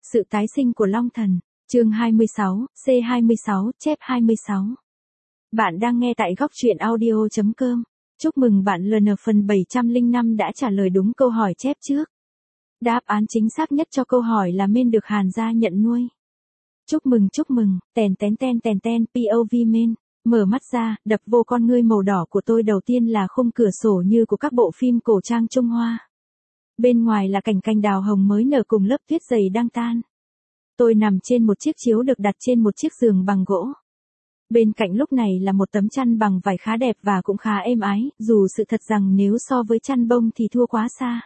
Sự tái sinh của Long Thần, chương 26, C26, chép 26. Bạn đang nghe tại góc truyện audio.com. Chúc mừng bạn LN phần 705 đã trả lời đúng câu hỏi chép trước. Đáp án chính xác nhất cho câu hỏi là men được Hàn gia nhận nuôi. Chúc mừng, tèn tèn, POV men. Mở mắt ra, đập vô con ngươi màu đỏ của tôi đầu tiên là khung cửa sổ như của các bộ phim cổ trang Trung Hoa. Bên ngoài là cảnh cành đào hồng mới nở cùng lớp tuyết dày đang tan. Tôi nằm trên một chiếc chiếu được đặt trên một chiếc giường bằng gỗ. Bên cạnh lúc này là một tấm chăn bằng vải khá đẹp và cũng khá êm ái, dù sự thật rằng nếu so với chăn bông thì thua quá xa.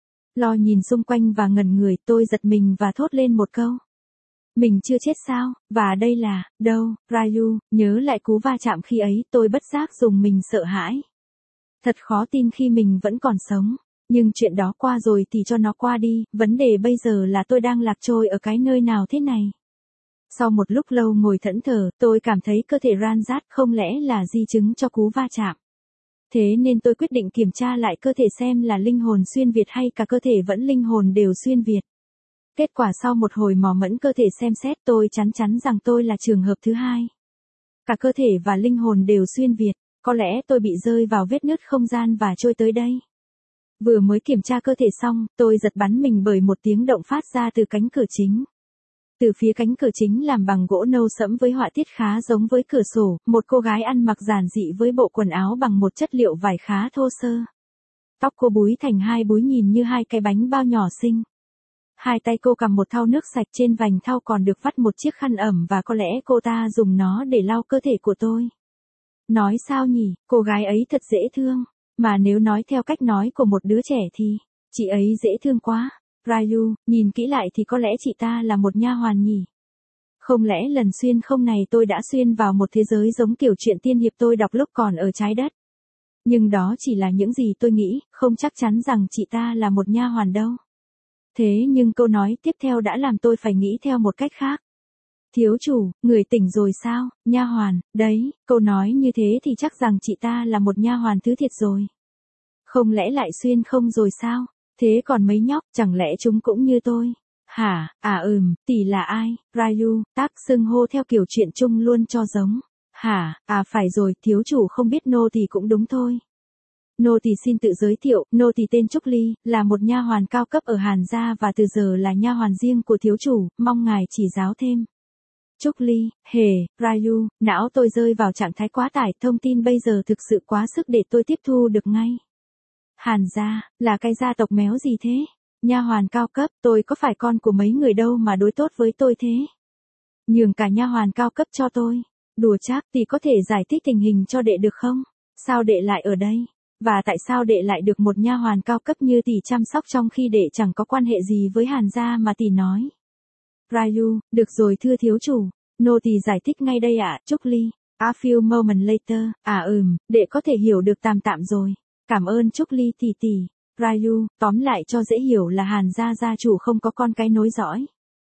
Lo nhìn xung quanh và ngẩn người, tôi giật mình và thốt lên một câu. Mình chưa chết sao, và đây là, đâu, Ryu, nhớ lại cú va chạm khi ấy, tôi bất giác dùng mình sợ hãi. Thật khó tin khi mình vẫn còn sống. Nhưng chuyện đó qua rồi thì cho nó qua đi, vấn đề bây giờ là tôi đang lạc trôi ở cái nơi nào thế này. Sau một lúc lâu ngồi thẫn thờ, tôi cảm thấy cơ thể ran rát, không lẽ là di chứng cho cú va chạm. Thế nên tôi quyết định kiểm tra lại cơ thể xem là linh hồn xuyên Việt hay cả cơ thể vẫn linh hồn đều xuyên Việt. Kết quả sau một hồi mò mẫm cơ thể xem xét, tôi chắn chắn rằng tôi là trường hợp thứ hai. Cả cơ thể và linh hồn đều xuyên Việt, có lẽ tôi bị rơi vào vết nứt không gian và trôi tới đây. Vừa mới kiểm tra cơ thể xong, tôi giật bắn mình bởi một tiếng động phát ra từ cánh cửa chính. Từ phía cánh cửa chính làm bằng gỗ nâu sẫm với họa tiết khá giống với cửa sổ, một cô gái ăn mặc giản dị với bộ quần áo bằng một chất liệu vải khá thô sơ. Tóc cô búi thành hai búi nhìn như hai cái bánh bao nhỏ xinh. Hai tay cô cầm một thau nước sạch, trên vành thau còn được vắt một chiếc khăn ẩm và có lẽ cô ta dùng nó để lau cơ thể của tôi. Nói sao nhỉ, cô gái ấy thật dễ thương. Mà nếu nói theo cách nói của một đứa trẻ thì, chị ấy dễ thương quá. Ryu, nhìn kỹ lại thì có lẽ chị ta là một nha hoàn nhỉ? Không lẽ lần xuyên không này tôi đã xuyên vào một thế giới giống kiểu truyện tiên hiệp tôi đọc lúc còn ở trái đất? Nhưng đó chỉ là những gì tôi nghĩ, không chắc chắn rằng chị ta là một nha hoàn đâu. Thế nhưng câu nói tiếp theo đã làm tôi phải nghĩ theo một cách khác. Thiếu chủ, người tỉnh rồi sao, nha hoàn, đấy, câu nói như thế thì chắc rằng chị ta là một nha hoàn thứ thiệt rồi. Không lẽ lại xuyên không rồi sao? Thế còn mấy nhóc, chẳng lẽ chúng cũng như tôi? Hả, tỷ là ai? Ryu, tác xưng hô theo kiểu chuyện chung luôn cho giống. Hả, phải rồi, thiếu chủ không biết nô thì cũng đúng thôi. Nô thì xin tự giới thiệu, nô thì tên Trúc Ly, là một nha hoàn cao cấp ở Hàn gia và từ giờ là nha hoàn riêng của thiếu chủ, mong ngài chỉ giáo thêm. Trúc Ly, Ryu, não tôi rơi vào trạng thái quá tải, thông tin bây giờ thực sự quá sức để tôi tiếp thu được ngay. Hàn gia, là cái gia tộc méo gì thế? Nha hoàn cao cấp, tôi có phải con của mấy người đâu mà đối tốt với tôi thế? Nhường cả nha hoàn cao cấp cho tôi. Đùa chắc thì có thể giải thích tình hình cho đệ được không? Sao đệ lại ở đây? Và tại sao đệ lại được một nha hoàn cao cấp như tỷ chăm sóc trong khi đệ chẳng có quan hệ gì với Hàn gia mà tỷ nói? Ryu, được rồi thưa thiếu chủ. Nô tỳ giải thích ngay đây ạ, Trúc Ly. A few moment later, đệ có thể hiểu được tạm tạm rồi. Cảm ơn Trúc Ly tỷ tỷ. Ryu, tóm lại cho dễ hiểu là Hàn gia gia chủ không có con cái nối dõi.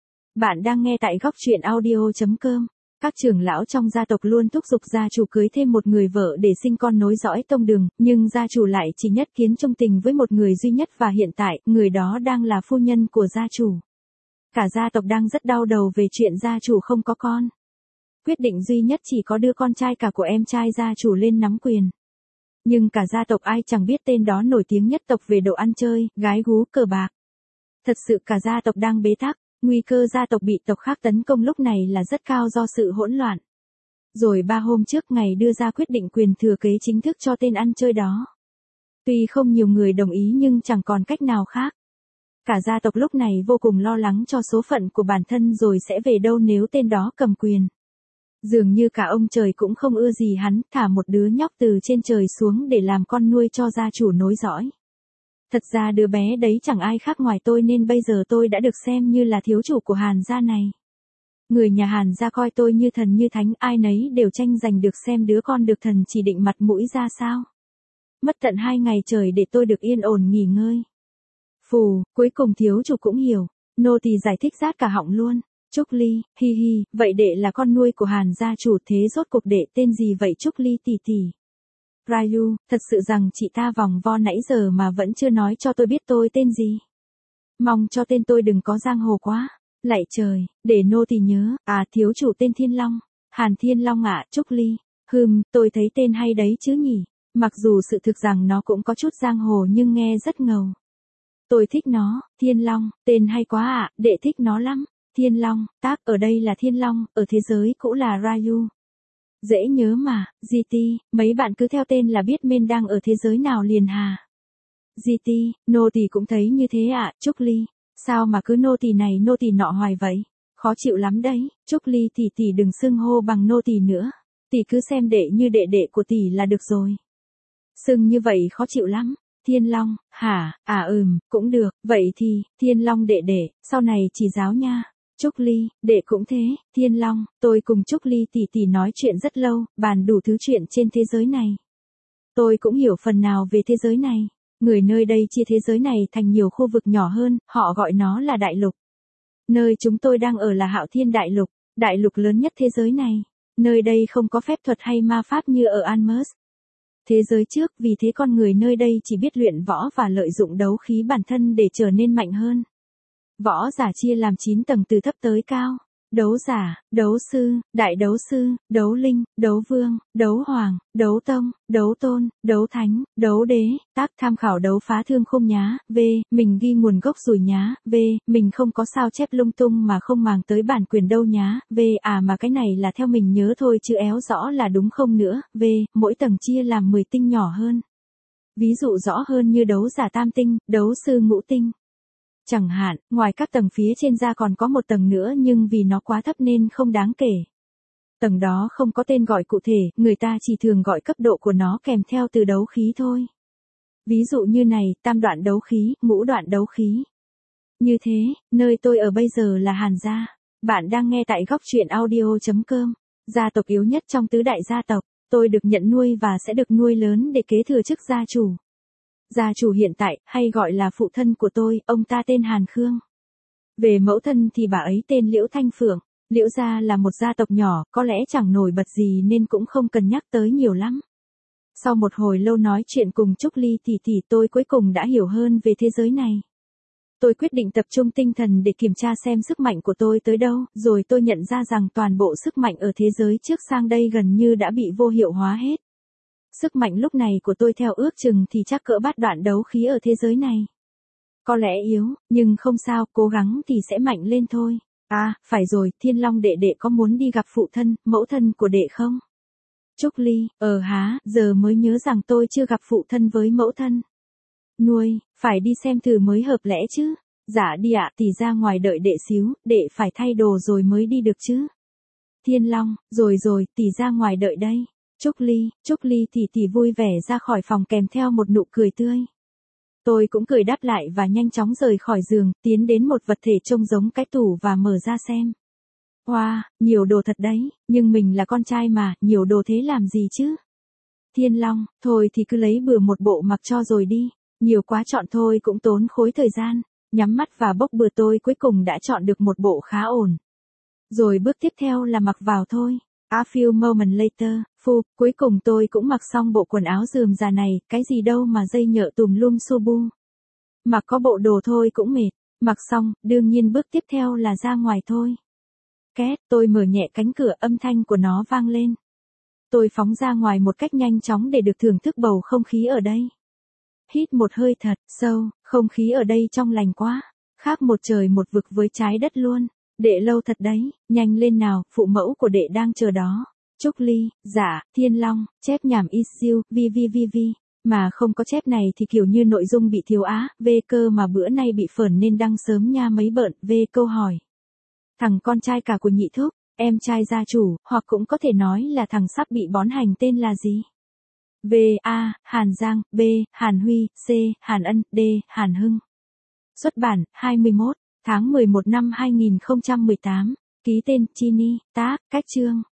Bạn đang nghe tại góc truyện audio.com. Các trưởng lão trong gia tộc luôn thúc giục gia chủ cưới thêm một người vợ để sinh con nối dõi tông đường, nhưng gia chủ lại chỉ nhất kiến trung tình với một người duy nhất và hiện tại, người đó đang là phu nhân của gia chủ. Cả gia tộc đang rất đau đầu về chuyện gia chủ không có con. Quyết định duy nhất chỉ có đưa con trai cả của em trai gia chủ lên nắm quyền. Nhưng cả gia tộc ai chẳng biết tên đó nổi tiếng nhất tộc về đồ ăn chơi, gái gú, cờ bạc. Thật sự cả gia tộc đang bế tắc, nguy cơ gia tộc bị tộc khác tấn công lúc này là rất cao do sự hỗn loạn. Rồi 3 hôm trước ngày đưa ra quyết định quyền thừa kế chính thức cho tên ăn chơi đó. Tuy không nhiều người đồng ý nhưng chẳng còn cách nào khác. Cả gia tộc lúc này vô cùng lo lắng cho số phận của bản thân rồi sẽ về đâu nếu tên đó cầm quyền. Dường như cả ông trời cũng không ưa gì hắn, thả một đứa nhóc từ trên trời xuống để làm con nuôi cho gia chủ nối dõi. Thật ra đứa bé đấy chẳng ai khác ngoài tôi nên bây giờ tôi đã được xem như là thiếu chủ của Hàn gia này. Người nhà Hàn gia coi tôi như thần như thánh, ai nấy đều tranh giành được xem đứa con được thần chỉ định mặt mũi ra sao. Mất tận 2 ngày trời để tôi được yên ổn nghỉ ngơi. Phù, cuối cùng thiếu chủ cũng hiểu, nô tỳ giải thích rát cả họng luôn. Trúc Ly, vậy đệ là con nuôi của Hàn gia chủ, thế rốt cuộc đệ tên gì vậy Trúc Ly tỷ tỷ? Ryu, thật sự rằng chị ta vòng vo nãy giờ mà vẫn chưa nói cho tôi biết tôi tên gì. Mong cho tên tôi đừng có giang hồ quá. Lạy trời, để nô tỳ nhớ, thiếu chủ tên Thiên Long. Hàn Thiên Long ạ, Trúc Ly. Tôi thấy tên hay đấy chứ nhỉ. Mặc dù sự thực rằng nó cũng có chút giang hồ nhưng nghe rất ngầu. Tôi thích nó, Thiên Long, tên hay quá ạ, đệ thích nó lắm. Thiên Long, tác ở đây là Thiên Long, ở thế giới cũ là Ryu. Dễ nhớ mà, GT, mấy bạn cứ theo tên là biết men đang ở thế giới nào liền hà. GT, nô tỳ cũng thấy như thế ạ, Trúc Ly. Sao mà cứ nô tỳ này nô tỳ nọ hoài vậy? Khó chịu lắm đấy, Trúc Ly tỷ đừng xưng hô bằng nô tỳ nữa. Tỷ cứ xem đệ như đệ đệ của tỷ là được rồi. Xưng như vậy khó chịu lắm. Thiên Long, hả, cũng được, vậy thì, Thiên Long đệ đệ, sau này chỉ giáo nha. Trúc Ly, đệ cũng thế, Thiên Long, tôi cùng Trúc Ly tỷ nói chuyện rất lâu, bàn đủ thứ chuyện trên thế giới này. Tôi cũng hiểu phần nào về thế giới này. Người nơi đây chia thế giới này thành nhiều khu vực nhỏ hơn, họ gọi nó là đại lục. Nơi chúng tôi đang ở là Hạo Thiên đại lục lớn nhất thế giới này. Nơi đây không có phép thuật hay ma pháp như ở Anmus. Thế giới trước, vì thế con người nơi đây chỉ biết luyện võ và lợi dụng đấu khí bản thân để trở nên mạnh hơn. Võ giả chia làm 9 tầng từ thấp tới cao. Đấu giả, đấu sư, đại đấu sư, đấu linh, đấu vương, đấu hoàng, đấu tông, đấu tôn, đấu thánh, đấu đế, tác tham khảo đấu phá thương không nhá, v, mình ghi nguồn gốc rồi nhá, v, mình không có sao chép lung tung mà không màng tới bản quyền đâu nhá, v, mà cái này là theo mình nhớ thôi chứ éo rõ là đúng không nữa, v, mỗi tầng chia làm 10 tinh nhỏ hơn. Ví dụ rõ hơn như đấu giả tam tinh, đấu sư ngũ tinh. Chẳng hạn, ngoài các tầng phía trên ra còn có một tầng nữa nhưng vì nó quá thấp nên không đáng kể. Tầng đó không có tên gọi cụ thể, người ta chỉ thường gọi cấp độ của nó kèm theo từ đấu khí thôi. Ví dụ như này, tam đoạn đấu khí, ngũ đoạn đấu khí. Như thế, nơi tôi ở bây giờ là Hàn gia. Bạn đang nghe tại góc truyện audio.com. Gia tộc yếu nhất trong tứ đại gia tộc, tôi được nhận nuôi và sẽ được nuôi lớn để kế thừa chức gia chủ. Gia chủ hiện tại, hay gọi là phụ thân của tôi, ông ta tên Hàn Khương. Về mẫu thân thì bà ấy tên Liễu Thanh Phượng. Liễu gia là một gia tộc nhỏ, có lẽ chẳng nổi bật gì nên cũng không cần nhắc tới nhiều lắm. Sau một hồi lâu nói chuyện cùng Trúc Ly tỷ tôi cuối cùng đã hiểu hơn về thế giới này. Tôi quyết định tập trung tinh thần để kiểm tra xem sức mạnh của tôi tới đâu, rồi tôi nhận ra rằng toàn bộ sức mạnh ở thế giới trước sang đây gần như đã bị vô hiệu hóa hết. Sức mạnh lúc này của tôi theo ước chừng thì chắc cỡ bát đoạn đấu khí ở thế giới này. Có lẽ yếu, nhưng không sao, cố gắng thì sẽ mạnh lên thôi. Phải rồi, Thiên Long đệ đệ có muốn đi gặp phụ thân, mẫu thân của đệ không? Trúc Ly, giờ mới nhớ rằng tôi chưa gặp phụ thân với mẫu thân. Nuôi, phải đi xem thử mới hợp lẽ chứ. Dạ đi ạ, tỷ ra ngoài đợi đệ xíu, đệ phải thay đồ rồi mới đi được chứ. Thiên Long, rồi, tỷ ra ngoài đợi đây. Trúc Ly tỷ vui vẻ ra khỏi phòng kèm theo một nụ cười tươi. Tôi cũng cười đáp lại và nhanh chóng rời khỏi giường, tiến đến một vật thể trông giống cái tủ và mở ra xem. Wow, nhiều đồ thật đấy, nhưng mình là con trai mà, nhiều đồ thế làm gì chứ? Thiên Long, thôi thì cứ lấy bừa một bộ mặc cho rồi đi, nhiều quá chọn thôi cũng tốn khối thời gian, nhắm mắt và bốc bừa tôi cuối cùng đã chọn được một bộ khá ổn. Rồi bước tiếp theo là mặc vào thôi. A few moments later, cuối cùng tôi cũng mặc xong bộ quần áo rườm rà này, cái gì đâu mà dây nhợ tùm lum xô bu. Mặc có bộ đồ thôi cũng mệt, mặc xong, đương nhiên bước tiếp theo là ra ngoài thôi. Két, tôi mở nhẹ cánh cửa, âm thanh của nó vang lên. Tôi phóng ra ngoài một cách nhanh chóng để được thưởng thức bầu không khí ở đây. Hít một hơi thật sâu, không khí ở đây trong lành quá, khác một trời một vực với trái đất luôn. Đệ lâu thật đấy, nhanh lên nào, phụ mẫu của đệ đang chờ đó. Trúc Ly, dạ, Thiên Long, chép nhảm issue, vvvv. Mà không có chép này thì kiểu như nội dung bị thiếu cơ mà bữa nay bị phởn nên đăng sớm nha mấy bợn, câu hỏi. Thằng con trai cả của nhị thúc, em trai gia chủ, hoặc cũng có thể nói là thằng sắp bị bón hành tên là gì? Hàn Giang, B. Hàn Huy, C. Hàn Ân, D. Hàn Hưng. Xuất bản, 21. Tháng 11 năm 2018, ký tên Chini, tác, cách chương.